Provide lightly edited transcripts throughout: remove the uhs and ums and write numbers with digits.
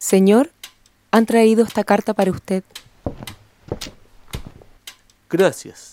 Señor, han traído esta carta para usted. Gracias.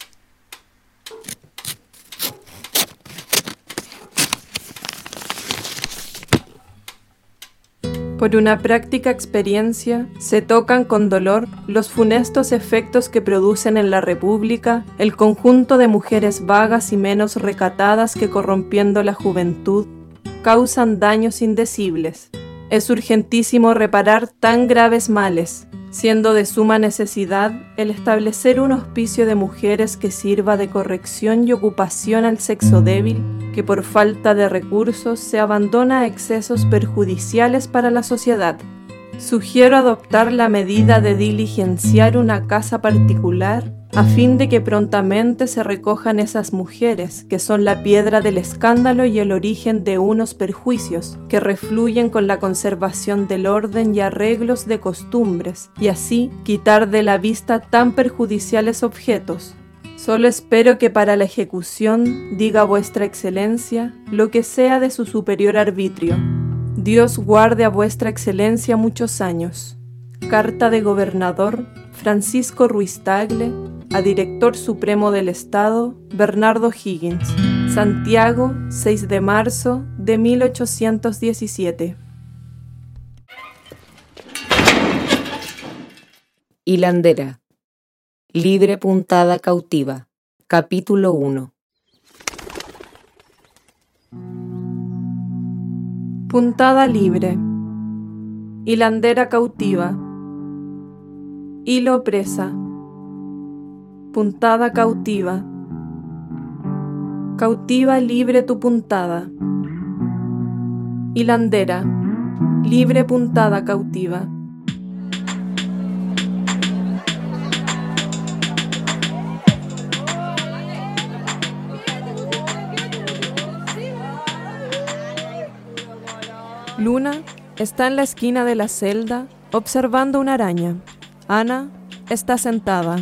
Por una práctica experiencia, se tocan con dolor los funestos efectos que producen en la República el conjunto de mujeres vagas y menos recatadas que, corrompiendo la juventud, causan daños indecibles. Es urgentísimo reparar tan graves males, siendo de suma necesidad el establecer un hospicio de mujeres que sirva de corrección y ocupación al sexo débil, que por falta de recursos se abandona a excesos perjudiciales para la sociedad. Sugiero adoptar la medida de diligenciar una casa particular a fin de que prontamente se recojan esas mujeres que son la piedra del escándalo y el origen de unos perjuicios que refluyen con la conservación del orden y arreglos de costumbres, y así quitar de la vista tan perjudiciales objetos. Solo espero que para la ejecución diga vuestra excelencia lo que sea de su superior arbitrio. Dios guarde a vuestra excelencia muchos años. Carta de Gobernador Francisco Ruiz Tagle a Director Supremo del Estado Bernardo Higgins. Santiago, 6 de marzo de 1817. Hilandera. Libre puntada cautiva. Capítulo 1. Puntada libre. Hilandera cautiva. Hilo presa. Puntada cautiva. Cautiva libre tu puntada. Hilandera. Libre puntada cautiva. Luna está en la esquina de la celda observando una araña. Ana está sentada.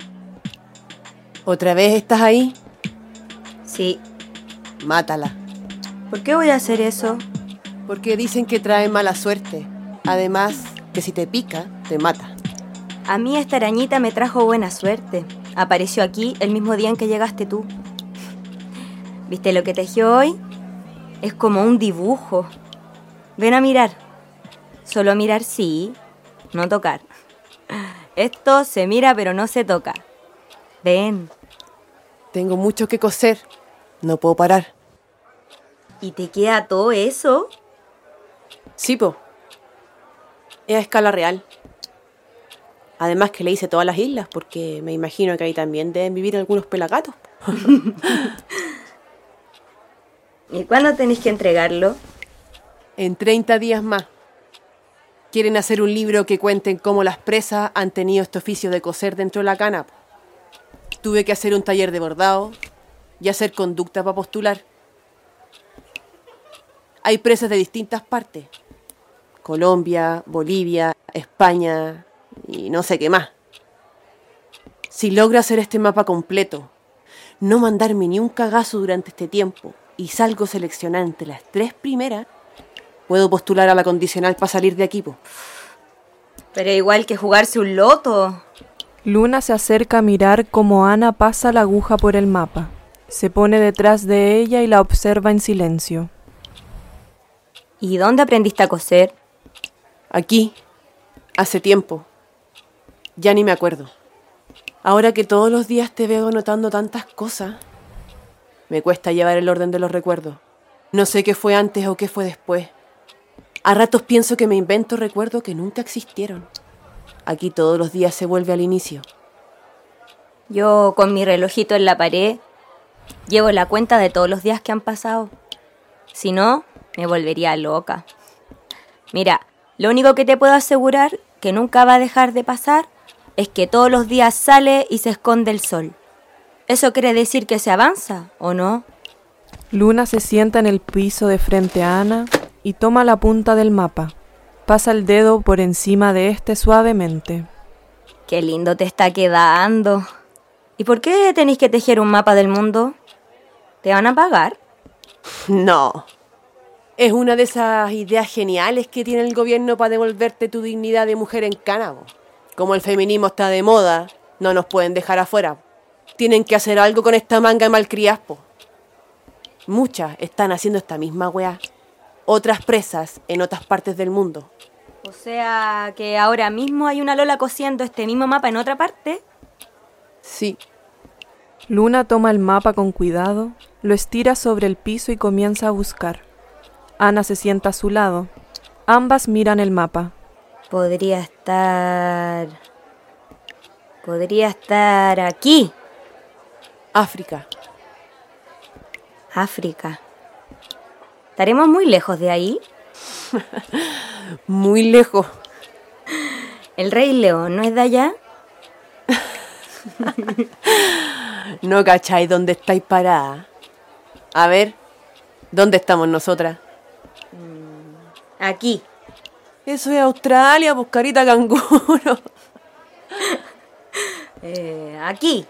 ¿Otra vez estás ahí? Sí. Mátala. ¿Por qué voy a hacer eso? Porque dicen que trae mala suerte. Además, que si te pica, te mata. A mí esta arañita me trajo buena suerte. Apareció aquí el mismo día en que llegaste tú. ¿Viste lo que tejió hoy? Es como un dibujo. Ven a mirar. Solo mirar sí, no tocar. Esto se mira pero no se toca. Ven. Tengo mucho que coser. No puedo parar. ¿Y te queda todo eso? Sí, po. Es a escala real. Además que le hice todas las islas, porque me imagino que ahí también deben vivir algunos pelagatos. ¿Y cuándo tenés que entregarlo? En 30 días más. Quieren hacer un libro que cuenten cómo las presas han tenido este oficio de coser dentro de la cana. Tuve que hacer un taller de bordado y hacer conducta para postular. Hay presas de distintas partes. Colombia, Bolivia, España y no sé qué más. Si logro hacer este mapa completo, no mandarme ni un cagazo durante este tiempo y salgo seleccionada entre las 3 primeras, puedo postular a la condicional para salir de aquí, po. Pero igual que jugarse un loto. Luna se acerca a mirar cómo Ana pasa la aguja por el mapa. Se pone detrás de ella y la observa en silencio. ¿Y dónde aprendiste a coser? Aquí, hace tiempo. Ya ni me acuerdo. Ahora que todos los días te veo anotando tantas cosas, me cuesta llevar el orden de los recuerdos. No sé qué fue antes o qué fue después. A ratos pienso que me invento recuerdos que nunca existieron. Aquí todos los días se vuelve al inicio. Yo, con mi relojito en la pared, llevo la cuenta de todos los días que han pasado. Si no, me volvería loca. Mira, lo único que te puedo asegurar que nunca va a dejar de pasar es que todos los días sale y se esconde el sol. ¿Eso quiere decir que se avanza o no? Luna se sienta en el piso de frente a Ana y toma la punta del mapa. Pasa el dedo por encima de este suavemente. ¡Qué lindo te está quedando! ¿Y por qué tenéis que tejer un mapa del mundo? ¿Te van a pagar? No. Es una de esas ideas geniales que tiene el gobierno para devolverte tu dignidad de mujer en Cánabo. Como el feminismo está de moda, no nos pueden dejar afuera. Tienen que hacer algo con esta manga de malcriadas, po. Muchas están haciendo esta misma weá. Otras presas en otras partes del mundo. O sea, que ahora mismo hay una Lola cosiendo este mismo mapa en otra parte. Sí. Luna toma el mapa con cuidado, lo estira sobre el piso y comienza a buscar. Ana se sienta a su lado. Ambas miran el mapa. Podría estar aquí. África. África. ¿Estaremos muy lejos de ahí? Muy lejos. ¿El Rey León no es de allá? No cacháis dónde estáis paradas. A ver, ¿dónde estamos nosotras? Aquí. Eso es Australia, pues carita canguro. Aquí.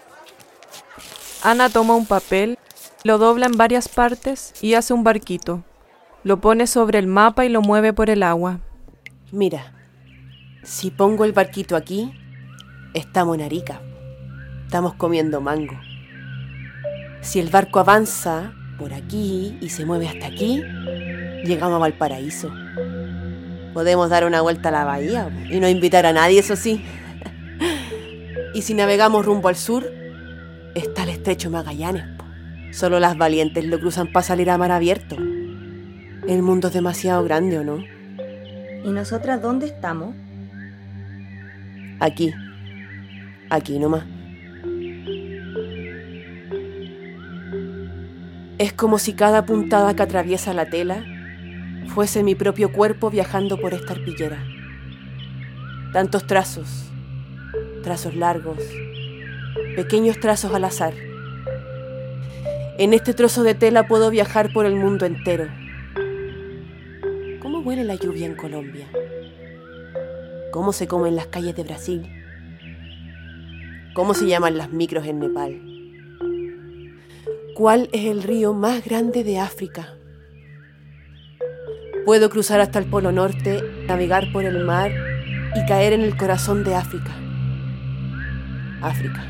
Ana toma un papel, lo dobla en varias partes y hace un barquito. Lo pone sobre el mapa y lo mueve por el agua. Mira, si pongo el barquito aquí, estamos en Arica. Estamos comiendo mango. Si el barco avanza por aquí y se mueve hasta aquí, llegamos a Valparaíso. Podemos dar una vuelta a la bahía y no invitar a nadie, eso sí. Y si navegamos rumbo al sur, está el estrecho Magallanes. Solo las valientes lo cruzan para salir a mar abierto. El mundo es demasiado grande, ¿o no? ¿Y nosotras dónde estamos? Aquí. Aquí nomás. Es como si cada puntada que atraviesa la tela fuese mi propio cuerpo viajando por esta arpillera. Tantos trazos, trazos largos, pequeños trazos al azar. En este trozo de tela puedo viajar por el mundo entero. ¿Cómo huele la lluvia en Colombia? ¿Cómo se come en las calles de Brasil? ¿Cómo se llaman las micros en Nepal? ¿Cuál es el río más grande de África? Puedo cruzar hasta el Polo Norte, navegar por el mar y caer en el corazón de África. África.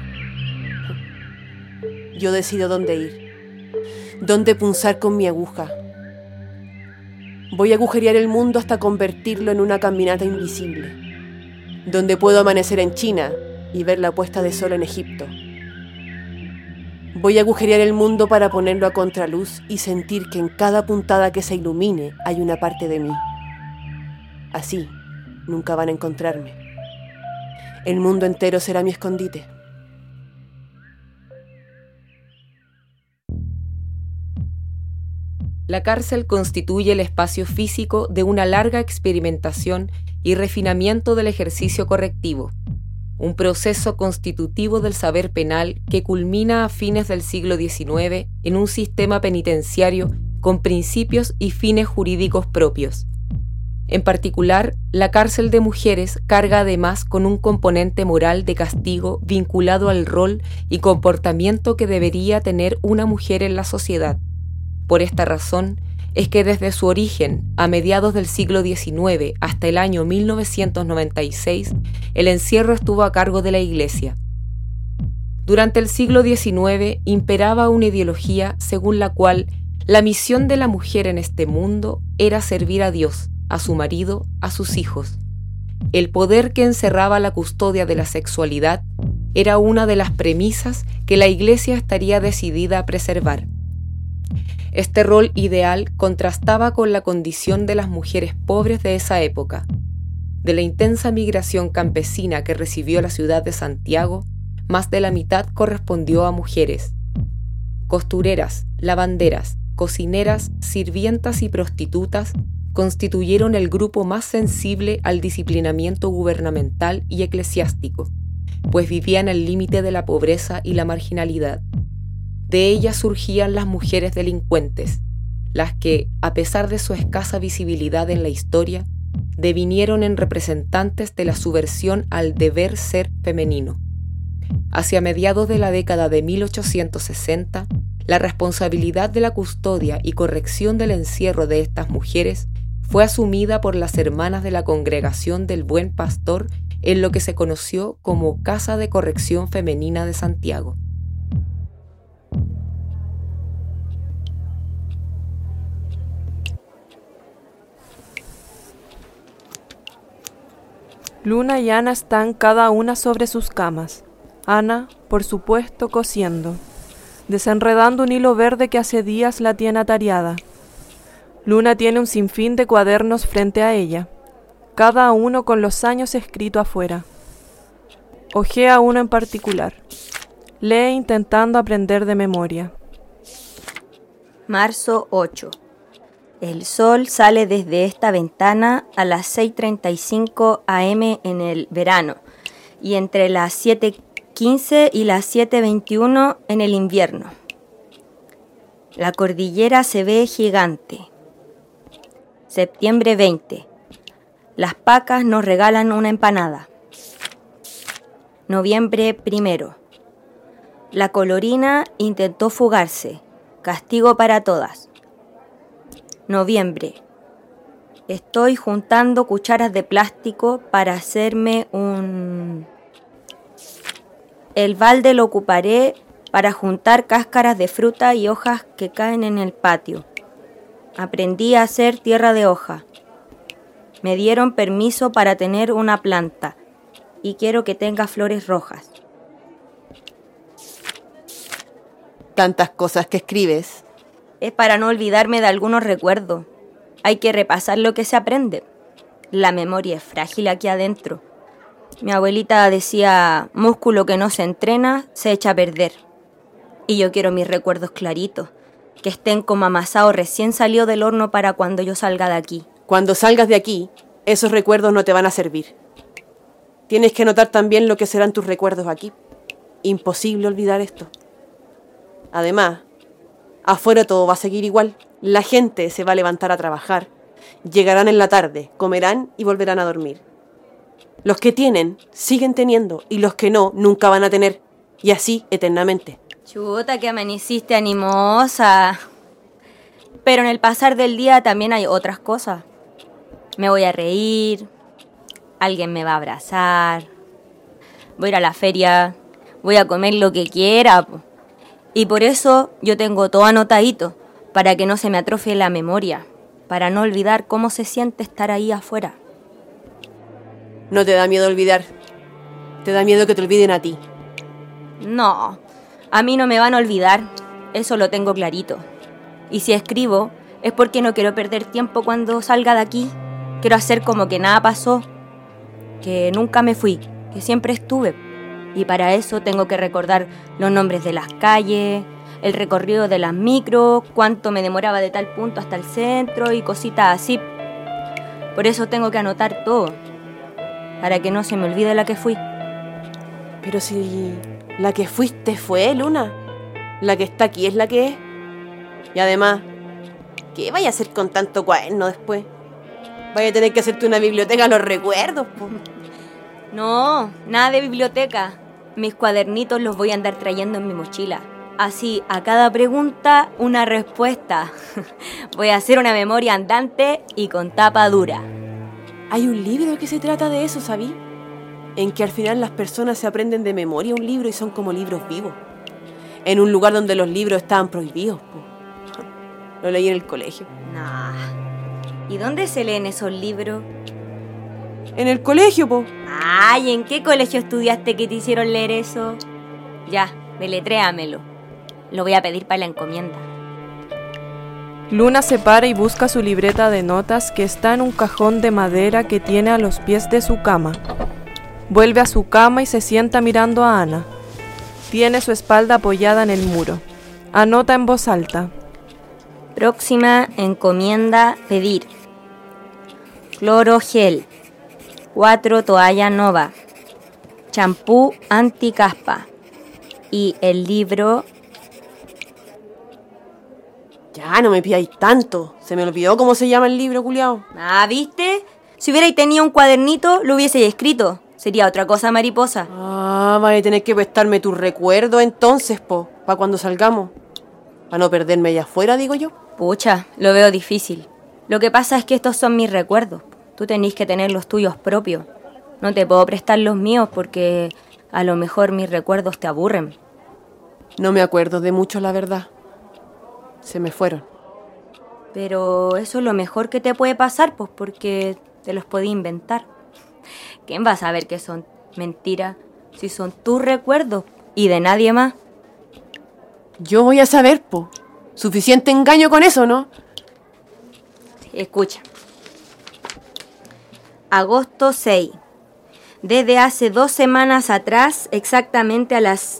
Yo decido dónde ir, dónde punzar con mi aguja. Voy a agujerear el mundo hasta convertirlo en una caminata invisible, donde puedo amanecer en China y ver la puesta de sol en Egipto. Voy a agujerear el mundo para ponerlo a contraluz y sentir que en cada puntada que se ilumine hay una parte de mí. Así, nunca van a encontrarme. El mundo entero será mi escondite. La cárcel constituye el espacio físico de una larga experimentación y refinamiento del ejercicio correctivo, un proceso constitutivo del saber penal que culmina a fines del siglo XIX en un sistema penitenciario con principios y fines jurídicos propios. En particular, la cárcel de mujeres carga además con un componente moral de castigo vinculado al rol y comportamiento que debería tener una mujer en la sociedad. Por esta razón, es que desde su origen, a mediados del siglo XIX hasta el año 1996, el encierro estuvo a cargo de la Iglesia. Durante el siglo XIX imperaba una ideología según la cual la misión de la mujer en este mundo era servir a Dios, a su marido, a sus hijos. El poder que encerraba la custodia de la sexualidad era una de las premisas que la Iglesia estaría decidida a preservar. Este rol ideal contrastaba con la condición de las mujeres pobres de esa época. De la intensa migración campesina que recibió la ciudad de Santiago, más de la mitad correspondió a mujeres. Costureras, lavanderas, cocineras, sirvientas y prostitutas constituyeron el grupo más sensible al disciplinamiento gubernamental y eclesiástico, pues vivían al límite de la pobreza y la marginalidad. De ellas surgían las mujeres delincuentes, las que, a pesar de su escasa visibilidad en la historia, devinieron en representantes de la subversión al deber ser femenino. Hacia mediados de la década de 1860, la responsabilidad de la custodia y corrección del encierro de estas mujeres fue asumida por las hermanas de la Congregación del Buen Pastor en lo que se conoció como Casa de Corrección Femenina de Santiago. Luna y Ana están cada una sobre sus camas. Ana, por supuesto, cosiendo, desenredando un hilo verde que hace días la tiene atareada. Luna tiene un sinfín de cuadernos frente a ella, cada uno con los años escrito afuera. Hojea uno en particular. Lee intentando aprender de memoria. Marzo 8. El sol sale desde esta ventana a las 6:35 am en el verano y entre las 7:15 y las 7:21 en el invierno. La cordillera se ve gigante. Septiembre 20. Las pacas nos regalan una empanada. Noviembre 1. La colorina intentó fugarse. Castigo para todas. Noviembre. Estoy juntando cucharas de plástico para hacerme un... El balde lo ocuparé para juntar cáscaras de fruta y hojas que caen en el patio. Aprendí a hacer tierra de hoja. Me dieron permiso para tener una planta y quiero que tenga flores rojas. Tantas cosas que escribes. Es para no olvidarme de algunos recuerdos. Hay que repasar lo que se aprende. La memoria es frágil aquí adentro. Mi abuelita decía, músculo que no se entrena, se echa a perder. Y yo quiero mis recuerdos claritos, que estén como amasados recién salió del horno para cuando yo salga de aquí. Cuando salgas de aquí, esos recuerdos no te van a servir. Tienes que anotar también lo que serán tus recuerdos aquí. Imposible olvidar esto. Además, afuera todo va a seguir igual. La gente se va a levantar a trabajar, llegarán en la tarde, comerán y volverán a dormir. Los que tienen, siguen teniendo, y los que no, nunca van a tener. Y así, eternamente. Chuta, que amaneciste animosa. Pero en el pasar del día también hay otras cosas. Me voy a reír, alguien me va a abrazar, voy a ir a la feria, voy a comer lo que quiera. Y por eso yo tengo todo anotadito, para que no se me atrofie la memoria, para no olvidar cómo se siente estar ahí afuera. No te da miedo olvidar, te da miedo que te olviden a ti. No, a mí no me van a olvidar, eso lo tengo clarito. Y si escribo, es porque no quiero perder tiempo cuando salga de aquí. Quiero hacer como que nada pasó, que nunca me fui, que siempre estuve. Y para eso tengo que recordar los nombres de las calles, el recorrido de las micros, cuánto me demoraba de tal punto hasta el centro y cositas así. Por eso tengo que anotar todo, para que no se me olvide la que fui. Pero si la que fuiste fue, Luna. La que está aquí es la que es. Y además, ¿qué vaya a hacer con tanto cuaderno después? Vaya a tener que hacerte una biblioteca de los recuerdos, po. No, nada de biblioteca. Mis cuadernitos los voy a andar trayendo en mi mochila. Así, a cada pregunta, una respuesta. Voy a hacer una memoria andante y con tapa dura. Hay un libro que se trata de eso, ¿sabí? En que al final las personas se aprenden de memoria un libro y son como libros vivos. En un lugar donde los libros estaban prohibidos, po. Lo leí en el colegio. Nah. ¿Y dónde se leen esos libros? En el colegio, po. Ay, ¿en qué colegio estudiaste que te hicieron leer eso? Ya, deletréamelo. Lo voy a pedir para la encomienda. Luna se para y busca su libreta de notas que está en un cajón de madera que tiene a los pies de su cama. Vuelve a su cama y se sienta mirando a Ana. Tiene su espalda apoyada en el muro. Anota en voz alta. Próxima encomienda pedir. Cloro gel. 4 toalla nova. Champú anticaspa. Y el libro... Ya, no me pidáis tanto. Se me olvidó cómo se llama el libro, culiao. Ah, ¿viste? Si hubierais tenido un cuadernito, lo hubieseis escrito. Sería otra cosa mariposa. Ah, vas a tener que prestarme tus recuerdos entonces, po, para cuando salgamos. Para no perderme allá afuera, digo yo. Pucha, lo veo difícil. Lo que pasa es que estos son mis recuerdos. Tú tenés que tener los tuyos propios. No te puedo prestar los míos porque a lo mejor mis recuerdos te aburren. No me acuerdo de mucho, la verdad. Se me fueron. Pero eso es lo mejor que te puede pasar, pues porque te los podí inventar. ¿Quién va a saber que son mentiras si son tus recuerdos y de nadie más? Yo voy a saber, po. Suficiente engaño con eso, ¿no? Escucha. Agosto 6. Desde hace 2 semanas atrás, exactamente a las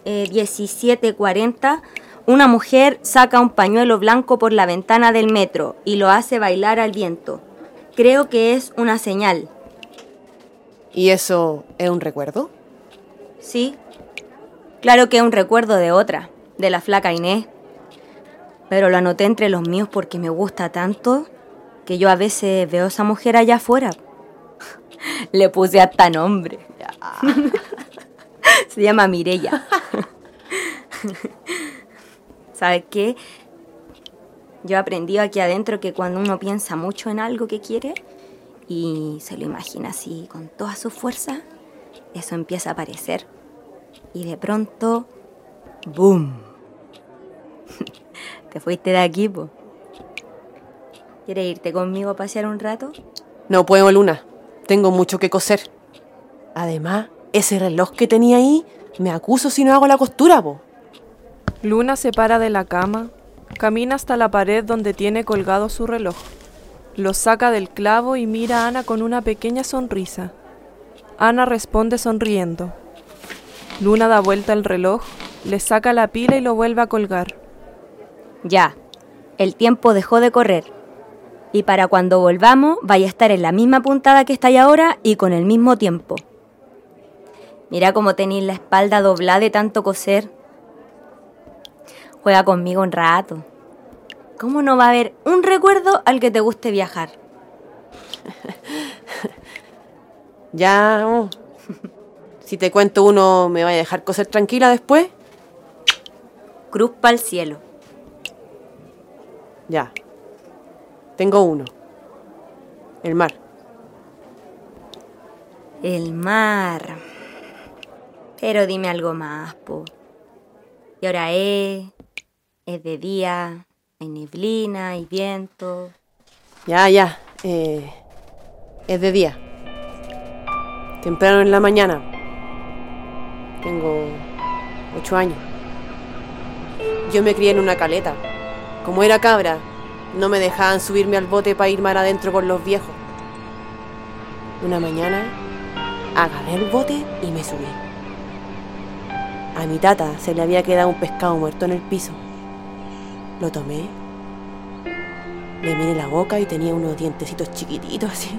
17:40, una mujer saca un pañuelo blanco por la ventana del metro y lo hace bailar al viento. Creo que es una señal. ¿Y eso es un recuerdo? Sí. Claro que es un recuerdo de otra, de la flaca Inés. Pero lo anoté entre los míos porque me gusta tanto que yo a veces veo a esa mujer allá afuera. Le puse hasta nombre. Se llama Mireya. ¿Sabes qué? Yo he aprendido aquí adentro que cuando uno piensa mucho en algo que quiere y se lo imagina así con toda su fuerza, eso empieza a aparecer. Y de pronto, ¡boom! Te fuiste de aquí, po. ¿Quieres irte conmigo a pasear un rato? No puedo, Luna. Tengo mucho que coser. Además, ese reloj que tenía ahí, me acuso si no hago la costura, po. Luna se para de la cama, camina hasta la pared donde tiene colgado su reloj. Lo saca del clavo y mira a Ana con una pequeña sonrisa. Ana responde sonriendo. Luna da vuelta el reloj, le saca la pila y lo vuelve a colgar. Ya, el tiempo dejó de correr. Y para cuando volvamos, vaya a estar en la misma puntada que estáis ahora y con el mismo tiempo. Mira cómo tenéis la espalda doblada de tanto coser. Juega conmigo un rato. ¿Cómo no va a haber un recuerdo al que te guste viajar? Ya, oh. Si te cuento uno, ¿me va a dejar coser tranquila después? Cruz pa'l cielo. Ya. Tengo uno. El mar. El mar. Pero dime algo más, po. ¿Y ahora es de día, hay neblina, hay viento? Ya. Es de día. Temprano en la mañana. Tengo 8 años. Yo me crié en una caleta. Como era cabra, no me dejaban subirme al bote para ir mar adentro con los viejos. Una mañana agarré el bote y me subí. A mi tata se le había quedado un pescado muerto en el piso. Lo tomé, le miré la boca y tenía unos dientecitos chiquititos así.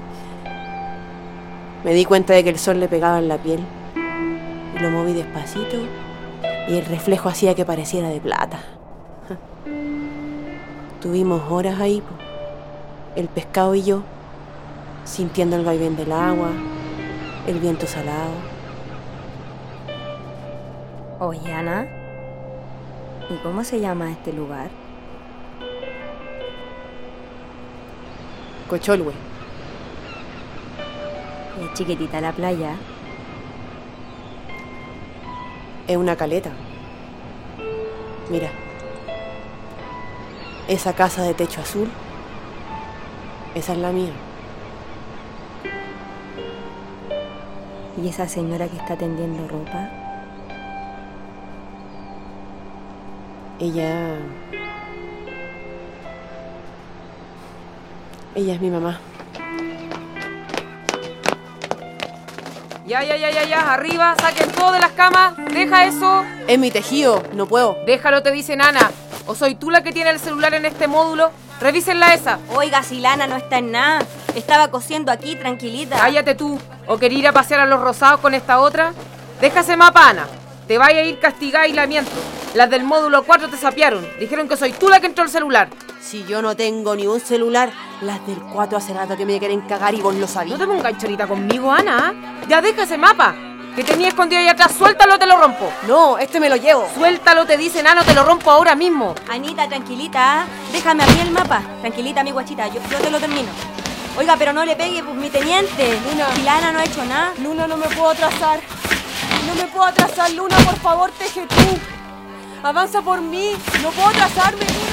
Me di cuenta de que el sol le pegaba en la piel y lo moví despacito y el reflejo hacía que pareciera de plata. Tuvimos horas ahí, el pescado y yo, sintiendo el vaivén del agua, el viento salado. Oye, Ana, ¿y cómo se llama este lugar? Cocholhue. Es chiquitita la playa. Es una caleta. Mira. Esa casa de techo azul, esa es la mía. ¿Y esa señora que está tendiendo ropa? Ella es mi mamá. Ya, arriba, saquen todo de las camas, deja eso. Es mi tejido, no puedo. Déjalo, te dice Ana. ¿O soy tú la que tiene el celular en este módulo? Revísenla esa. Oiga, si Lana no está en nada. Estaba cosiendo aquí, tranquilita. Cállate tú. ¿O quería ir a pasear a los rosados con esta otra? Déjase mapa, Ana. Te vaya a ir castigada aislamiento. Las del módulo 4 te sapearon. Dijeron que soy tú la que entró el celular. Si yo no tengo ni un celular, las del 4 hace rato que me quieren cagar y vos lo sabís. No te pongas chorita conmigo, Ana. Ya déjase mapa. ¿Qué tenía escondido ahí atrás? ¡Suéltalo, te lo rompo! No, este me lo llevo. ¡Suéltalo, te dice enano, te lo rompo ahora mismo! Anita, tranquilita, déjame a mí el mapa. Tranquilita, mi guachita, yo te lo termino. Oiga, pero no le pegue, pues, mi teniente. Luna. Si Lana no ha hecho nada. Luna, no me puedo atrasar. No me puedo atrasar, Luna, por favor, teje tú. Avanza por mí. No puedo atrasarme, Luna.